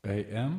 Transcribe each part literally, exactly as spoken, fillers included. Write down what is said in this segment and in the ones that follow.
A M.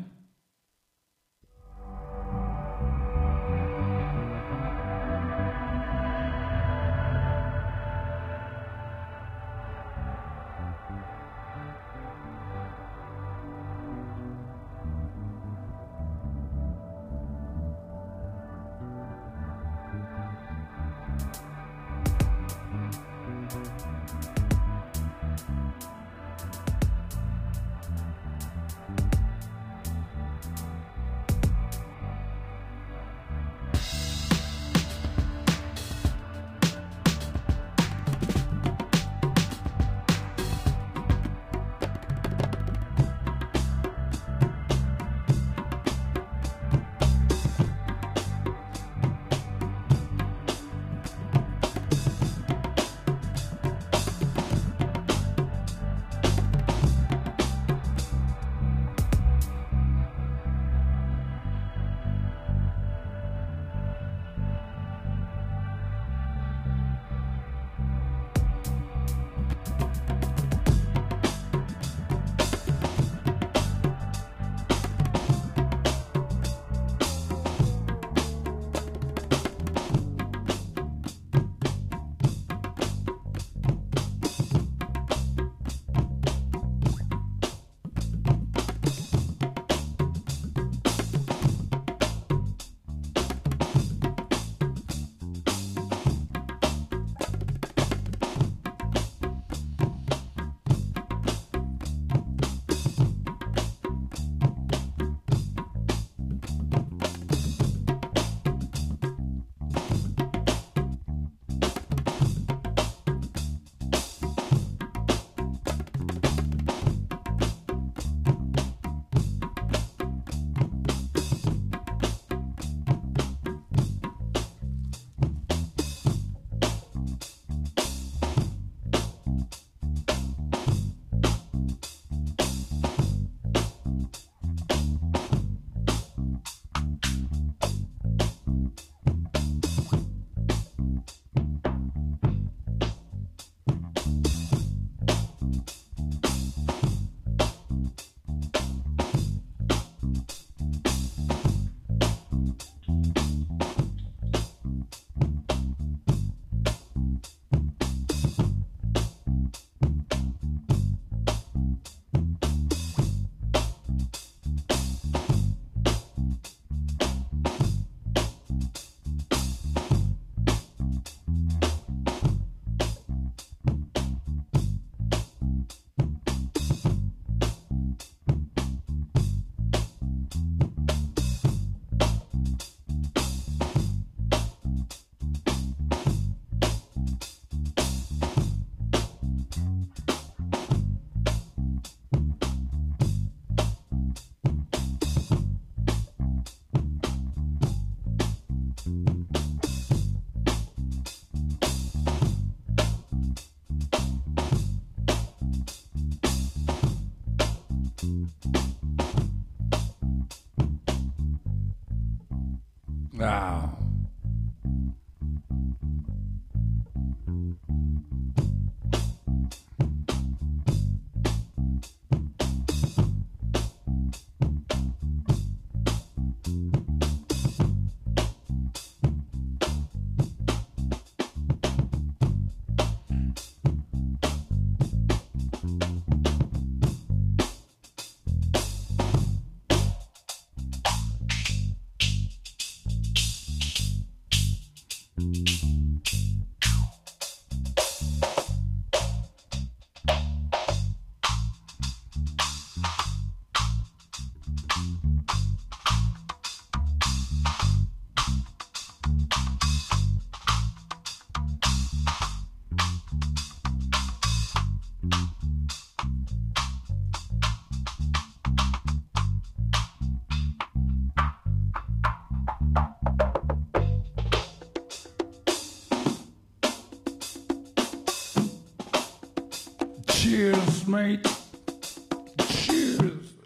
Wow. Cheers, mate. Cheers.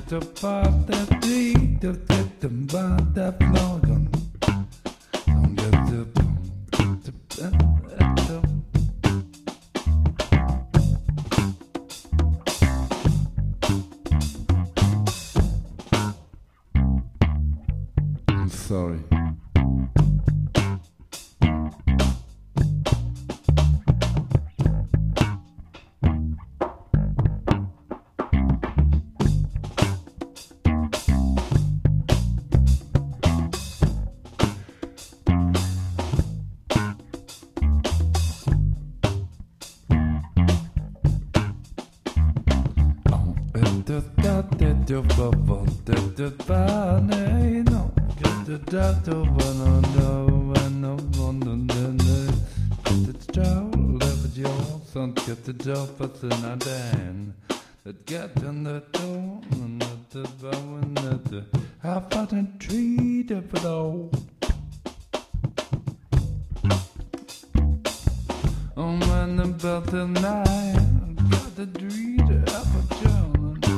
the part that we to get the band that slogan. Don't get the I'm sorry. The dot the bubble, the the bunny, no, get the dot the one on the one on the the job, level your son, get the job, but then I dan. That get on the door, and the bow and the half out and tree, the below. Oh, man, about the night, got the dream, the apple jar.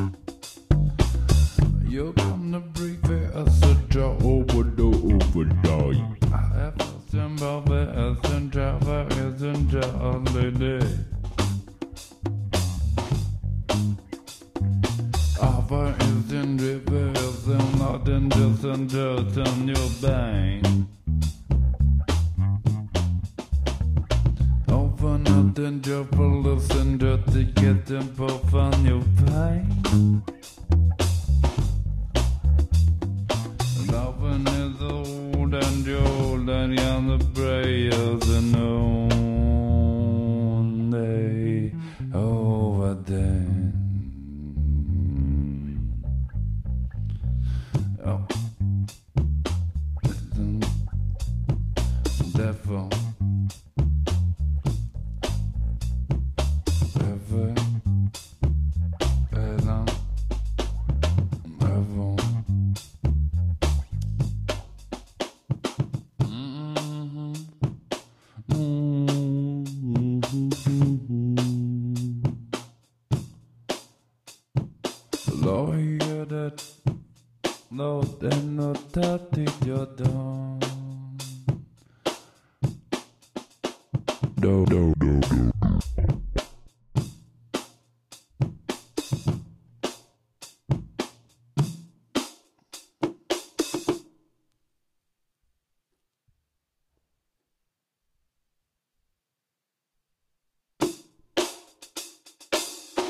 You come to breathe as a job over the overnight. I have a symbol as a driver is in the holiday. Offer is in reverse and not in just and just on your bank. Over nothing, just for listen just to get them both on your pain. Loving is old and old and young the prayers and only over then. Oh, listen, therefore, ever, ever, ever. Lawyer that no then no thirty you're done. No no no no